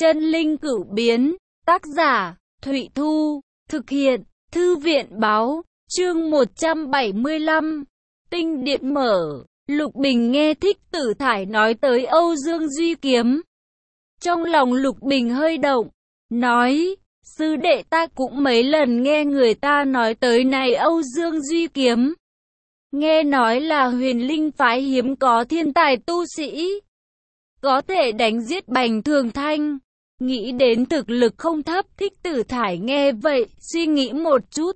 Chân linh cửu biến, tác giả, Thụy Thu, thực hiện, Thư viện báo, chương 175, tinh điện mở. Lục Bình nghe Thích Tử Thải nói tới Âu Dương Duy Kiếm. Trong lòng Lục Bình hơi động, nói, sư đệ ta cũng mấy lần nghe người ta nói tới này Âu Dương Duy Kiếm. Nghe nói là huyền linh phái hiếm có thiên tài tu sĩ, có thể đánh giết Bành Thường Thanh. Nghĩ đến thực lực không thấp. Thích Tử Thải nghe vậy, suy nghĩ một chút.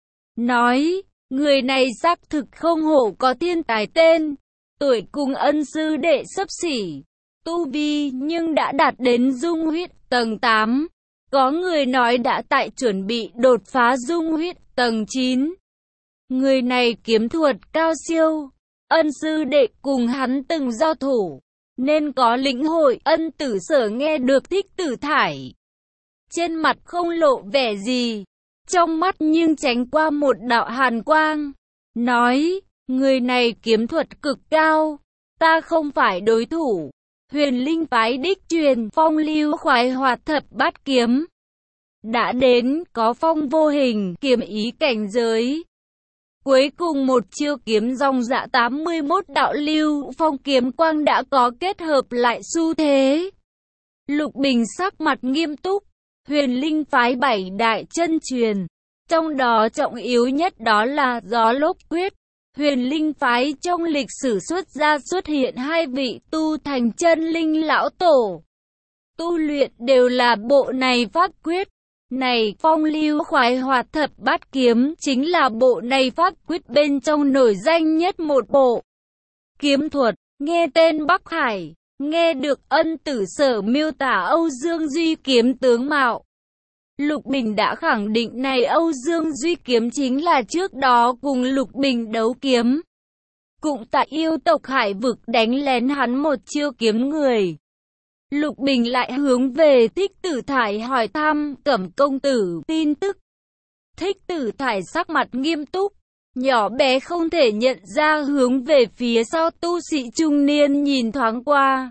Nói, người này xác thực không hổ có thiên tài tên. Tuổi cùng ân sư đệ xấp xỉ. Tu vi nhưng đã đạt đến dung huyết tầng 8. Có người nói đã tại chuẩn bị đột phá dung huyết tầng 9. Người này kiếm thuật cao siêu. Ân sư đệ cùng hắn từng giao thủ, nên có lĩnh hội. Ân Tử Sở nghe được Thích Tử Thải, trên mặt không lộ vẻ gì, trong mắt nhưng tránh qua một đạo hàn quang. Nói, người này kiếm thuật cực cao, ta không phải đối thủ. Huyền linh phái đích truyền phong lưu khoái hoạt thập bát kiếm, đã đến có phong vô hình kiếm ý cảnh giới. Cuối cùng một chiêu kiếm dòng dạ 81 đạo lưu phong kiếm quang đã có kết hợp lại xu thế. Lục Bình sắc mặt nghiêm túc. Huyền linh phái 7 đại chân truyền, trong đó trọng yếu nhất đó là Gió Lốc Quyết. Huyền linh phái trong lịch sử xuất hiện 2 vị tu thành chân linh lão tổ, tu luyện đều là bộ này pháp quyết. Này phong lưu khoái hoạt thập bát kiếm chính là bộ này pháp quyết bên trong nổi danh nhất một bộ. Kiếm thuật, nghe tên Bắc Hải, nghe được Ân Tử Sở miêu tả Âu Dương Duy Kiếm tướng mạo, Lục Bình đã khẳng định này Âu Dương Duy Kiếm chính là trước đó cùng Lục Bình đấu kiếm, cũng tại yêu tộc Hải vực đánh lén hắn một chiêu kiếm người. Lục Bình lại hướng về Thích Tử Thải hỏi thăm Cẩm công tử tin tức. Thích Tử Thải sắc mặt nghiêm túc, nhỏ bé không thể nhận ra, hướng về phía sau tu sĩ trung niên nhìn thoáng qua.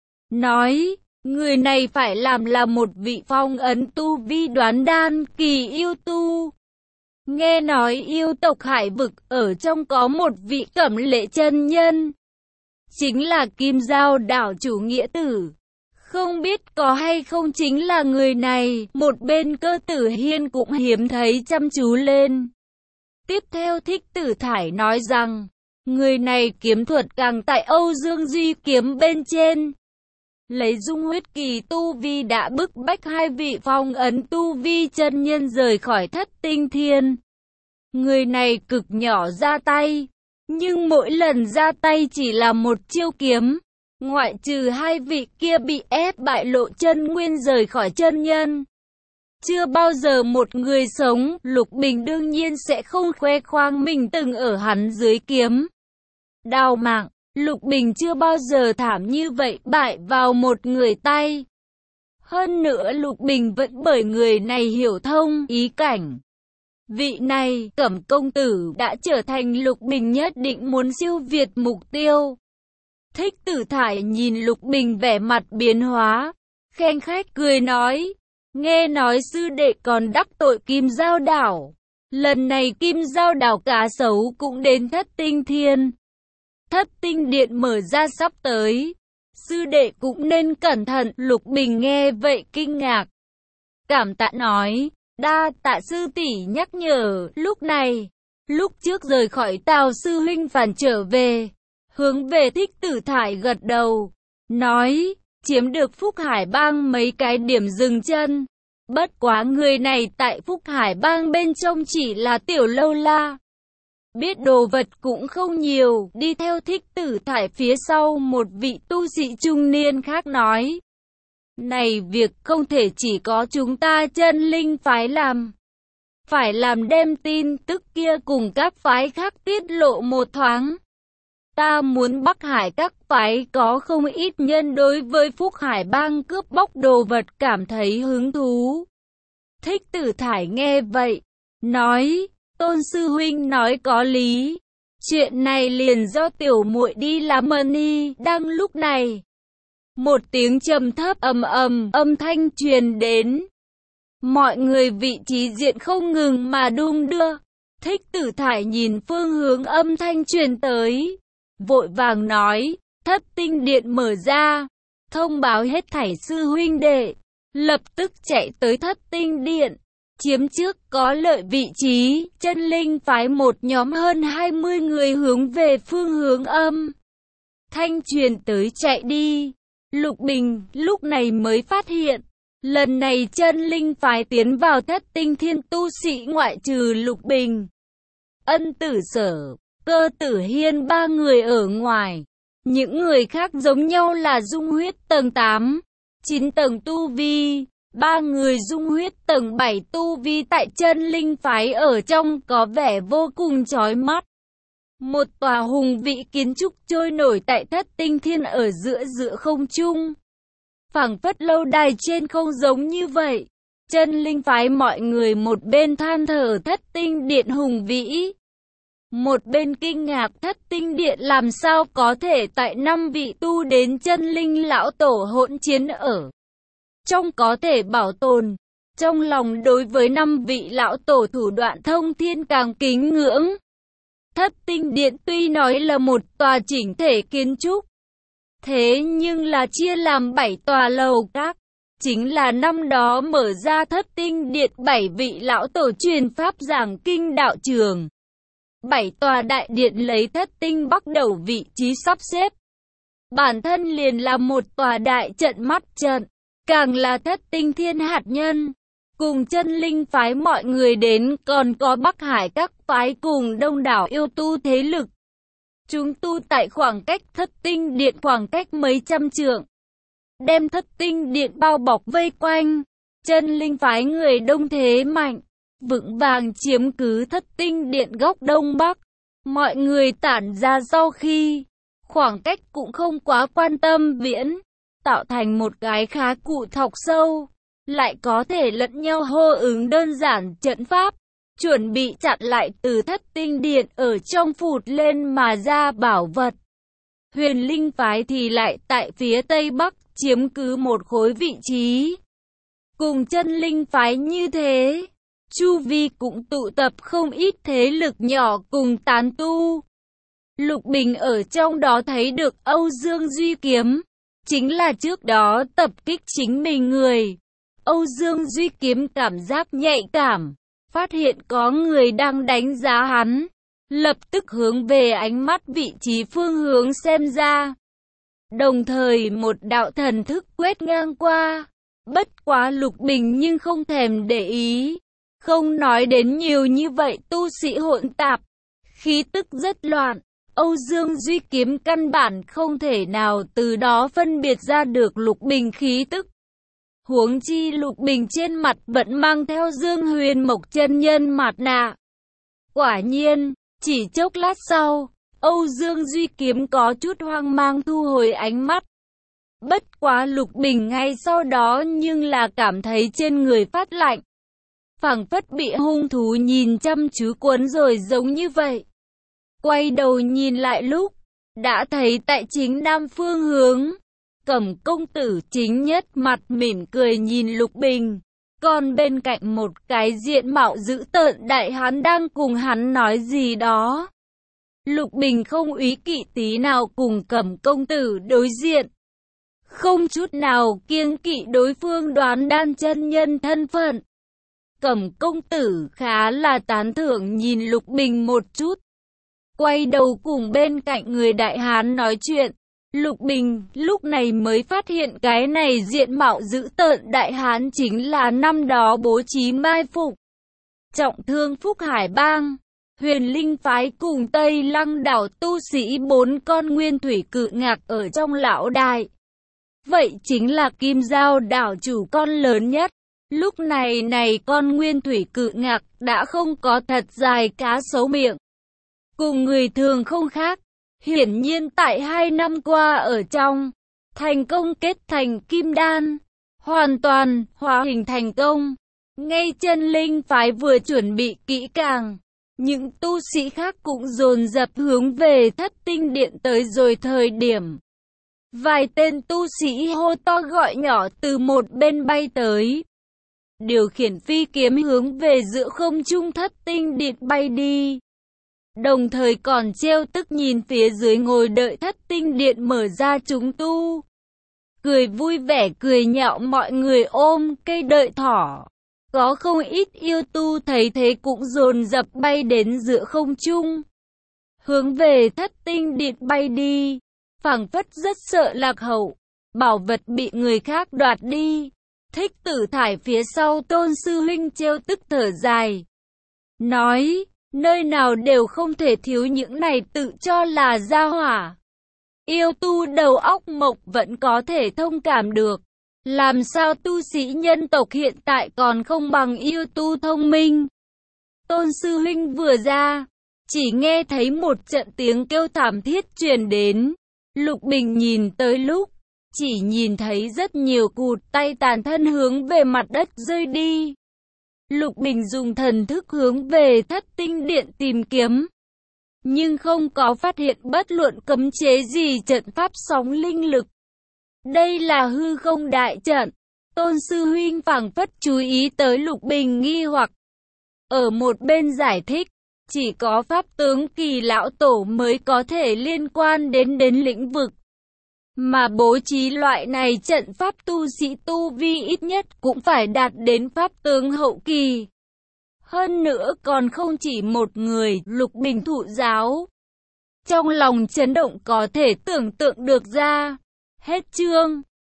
Nói, người này phải làm là một vị phong ấn tu vi đoán đan kỳ yêu tu. Nghe nói yêu tộc Hải vực ở trong có một vị Cẩm Lệ chân nhân, chính là Kim Giao đảo chủ nghĩa tử. Không biết có hay không chính là người này. Một bên Cơ Tử Hiên cũng hiếm thấy chăm chú lên. Tiếp theo Thích Tử Thải nói rằng, người này kiếm thuật càng tại Âu Dương Duy Kiếm bên trên. Lấy dung huyết kỳ tu vi đã bức bách 2 vị phong ấn tu vi chân nhân rời khỏi Thất Tinh Thiên. Người này cực nhỏ ra tay, nhưng mỗi lần ra tay chỉ là một chiêu kiếm. Ngoại trừ 2 vị kia bị ép bại lộ chân nguyên rời khỏi chân nhân, chưa bao giờ một người sống. Lục Bình đương nhiên sẽ không khoe khoang mình từng ở hắn dưới kiếm đào mạng. Lục Bình chưa bao giờ thảm như vậy bại vào một người tay. Hơn nữa Lục Bình vẫn bởi người này hiểu thông ý cảnh. Vị này, Cẩm công tử, đã trở thành Lục Bình nhất định muốn siêu việt mục tiêu. Thích Tử Thải nhìn Lục Bình vẻ mặt biến hóa, khen khách cười nói, nghe nói sư đệ còn đắc tội Kim Giao đảo. Lần này Kim Giao đảo cá sấu cũng đến Thất Tinh Thiên. Thất Tinh Điện mở ra sắp tới, sư đệ cũng nên cẩn thận. Lục Bình nghe vậy kinh ngạc, cảm tạ nói, đa tạ sư tỷ nhắc nhở. Lúc này, lúc trước rời khỏi Tào sư huynh phản trở về, hướng về Thích Tử Thải gật đầu, nói, chiếm được Phúc Hải Bang mấy cái điểm dừng chân. Bất quá người này tại Phúc Hải Bang bên trong chỉ là tiểu lâu la, biết đồ vật cũng không nhiều. Đi theo Thích Tử Thải phía sau một vị tu sĩ trung niên khác nói, này việc không thể chỉ có chúng ta chân linh phái làm, phải làm đem tin tức kia cùng các phái khác tiết lộ một thoáng. Ta muốn Bắc Hải các phái có không ít nhân đối với Phúc Hải Bang cướp bóc đồ vật cảm thấy hứng thú. Thích Tử Thải nghe vậy, nói, Tôn sư huynh nói có lý. Chuyện này liền do tiểu muội đi làm ơn y. Đang lúc này, một tiếng trầm thấp ầm ầm âm thanh truyền đến. Mọi người vị trí diện không ngừng mà đung đưa. Thích Tử Thải nhìn phương hướng âm thanh truyền tới, vội vàng nói, Thất Tinh Điện mở ra, thông báo hết thảy sư huynh đệ, lập tức chạy tới Thất Tinh Điện, chiếm trước có lợi vị trí. Chân linh phái một nhóm hơn 20 người hướng về phương hướng âm thanh truyền tới chạy đi. Lục Bình lúc này mới phát hiện, lần này chân linh phái tiến vào Thất Tinh Thiên tu sĩ ngoại trừ Lục Bình, Ân Tử Sở, Cơ Tử Hiên ba người ở ngoài. Những người khác giống nhau là dung huyết tầng 8, 9 tầng tu vi, ba người dung huyết tầng 7 tu vi tại chân linh phái ở trong có vẻ vô cùng chói mắt. Một tòa hùng vĩ kiến trúc trôi nổi tại Thất Tinh Thiên ở giữa không trung. Phảng phất lâu đài trên không giống như vậy. Chân linh phái mọi người một bên than thở Thất Tinh Điện hùng vĩ, một bên kinh ngạc Thất Tinh Điện làm sao có thể tại 5 vị tu đến chân linh lão tổ hỗn chiến ở trong có thể bảo tồn. Trong lòng đối với 5 vị lão tổ thủ đoạn thông thiên càng kính ngưỡng. Thất Tinh Điện tuy nói là một tòa chỉnh thể kiến trúc, thế nhưng là chia làm 7 tòa lầu các. Chính là năm đó mở ra Thất Tinh Điện 7 vị lão tổ truyền pháp giảng kinh đạo trường. 7 tòa đại điện lấy Thất Tinh bắt đầu vị trí sắp xếp. Bản thân liền là một tòa đại trận mắt trận, càng là Thất Tinh Thiên hạt nhân. Cùng chân linh phái mọi người đến còn có Bắc Hải các phái cùng đông đảo yêu tu thế lực. Chúng tu tại khoảng cách Thất Tinh Điện khoảng cách mấy trăm trượng, đem Thất Tinh Điện bao bọc vây quanh. Chân linh phái người đông thế mạnh, vững vàng chiếm cứ Thất Tinh Điện góc đông bắc. Mọi người tản ra sau khi khoảng cách cũng không quá quan tâm viễn, tạo thành một cái khá cụ thọc sâu, lại có thể lẫn nhau hô ứng đơn giản trận pháp, chuẩn bị chặn lại từ Thất Tinh Điện ở trong phụt lên mà ra bảo vật. Huyền linh phái thì lại tại phía tây bắc chiếm cứ một khối vị trí. Cùng chân linh phái như thế, chu vi cũng tụ tập không ít thế lực nhỏ cùng tán tu. Lục Bình ở trong đó thấy được Âu Dương Duy Kiếm, chính là trước đó tập kích chính mình người. Âu Dương Duy Kiếm cảm giác nhạy cảm, phát hiện có người đang đánh giá hắn, lập tức hướng về ánh mắt vị trí phương hướng xem ra. Đồng thời một đạo thần thức quét ngang qua, bất quá Lục Bình nhưng không thèm để ý. Không nói đến nhiều như vậy, tu sĩ hỗn tạp, khí tức rất loạn. Âu Dương Duy Kiếm căn bản không thể nào từ đó phân biệt ra được Lục Bình khí tức. Huống chi Lục Bình trên mặt vẫn mang theo Dương Huyền Mộc chân nhân mặt nạ. Quả nhiên, chỉ chốc lát sau, Âu Dương Duy Kiếm có chút hoang mang thu hồi ánh mắt. Bất quá Lục Bình ngay sau đó nhưng là cảm thấy trên người phát lạnh, phảng phất bị hung thú nhìn chăm chú cuốn rồi giống như vậy. Quay đầu nhìn lại lúc, đã thấy tại chính nam phương hướng, Cẩm công tử chính nhất mặt mỉm cười nhìn Lục Bình, còn bên cạnh một cái diện mạo dữ tợn đại hán đang cùng hắn nói gì đó. Lục Bình không úy kỵ tí nào cùng Cẩm công tử đối diện, không chút nào kiêng kỵ đối phương đoán đan chân nhân thân phận. Cẩm công tử khá là tán thưởng nhìn Lục Bình một chút, quay đầu cùng bên cạnh người đại hán nói chuyện. Lục Bình lúc này mới phát hiện cái này diện mạo dữ tợn đại hán chính là năm đó bố trí mai phục, trọng thương Phúc Hải Bang, Huyền Linh phái cùng Tây Lăng đảo tu sĩ 4 con nguyên thủy cự ngạc ở trong lão đài. Vậy chính là Kim Giao đảo chủ con lớn nhất. Lúc này con nguyên thủy cự ngạc đã không có thật dài cá sấu miệng, cùng người thường không khác. Hiển nhiên tại 2 năm qua ở trong, thành công kết thành kim đan, hoàn toàn hóa hình thành công. Ngay chân linh phái vừa chuẩn bị kỹ càng, những tu sĩ khác cũng dồn dập hướng về Thất Tinh Điện tới rồi. Thời điểm Vài tên tu sĩ hô to gọi nhỏ từ một bên bay tới. Điều khiển phi kiếm hướng về giữa không trung thất tinh điện bay đi. Đồng thời còn trêu tức nhìn phía dưới ngồi đợi thất tinh điện mở ra chúng tu. Cười vui vẻ cười nhạo mọi người ôm cây đợi thỏ. Có không ít yêu tu thấy thế cũng dồn dập bay đến giữa không trung. Hướng về thất tinh điện bay đi. Phảng phất rất sợ lạc hậu. Bảo vật bị người khác đoạt đi. Thích Tử Thải phía sau Tôn sư huynh trêu tức thở dài. Nói, nơi nào đều không thể thiếu những này tự cho là gia hỏa. Yêu tu đầu óc mộc vẫn có thể thông cảm được. Làm sao tu sĩ nhân tộc hiện tại còn không bằng yêu tu thông minh. Tôn sư huynh vừa ra, chỉ nghe thấy một trận tiếng kêu thảm thiết truyền đến. Lục Bình nhìn tới lúc, chỉ nhìn thấy rất nhiều cụt tay tàn thân hướng về mặt đất rơi đi. Lục Bình dùng thần thức hướng về thất tinh điện tìm kiếm. Nhưng không có phát hiện bất luận cấm chế gì trận pháp sóng linh lực. Đây là hư không đại trận. Tôn sư huynh phảng phất chú ý tới Lục Bình nghi hoặc. Ở một bên giải thích, chỉ có pháp tướng Kỳ lão tổ mới có thể liên quan đến lĩnh vực. Mà bố trí loại này trận pháp tu sĩ tu vi ít nhất cũng phải đạt đến pháp tướng hậu kỳ. Hơn nữa còn không chỉ một người, Lục Bình thụ giáo. Trong lòng chấn động có thể tưởng tượng được ra. Hết chương.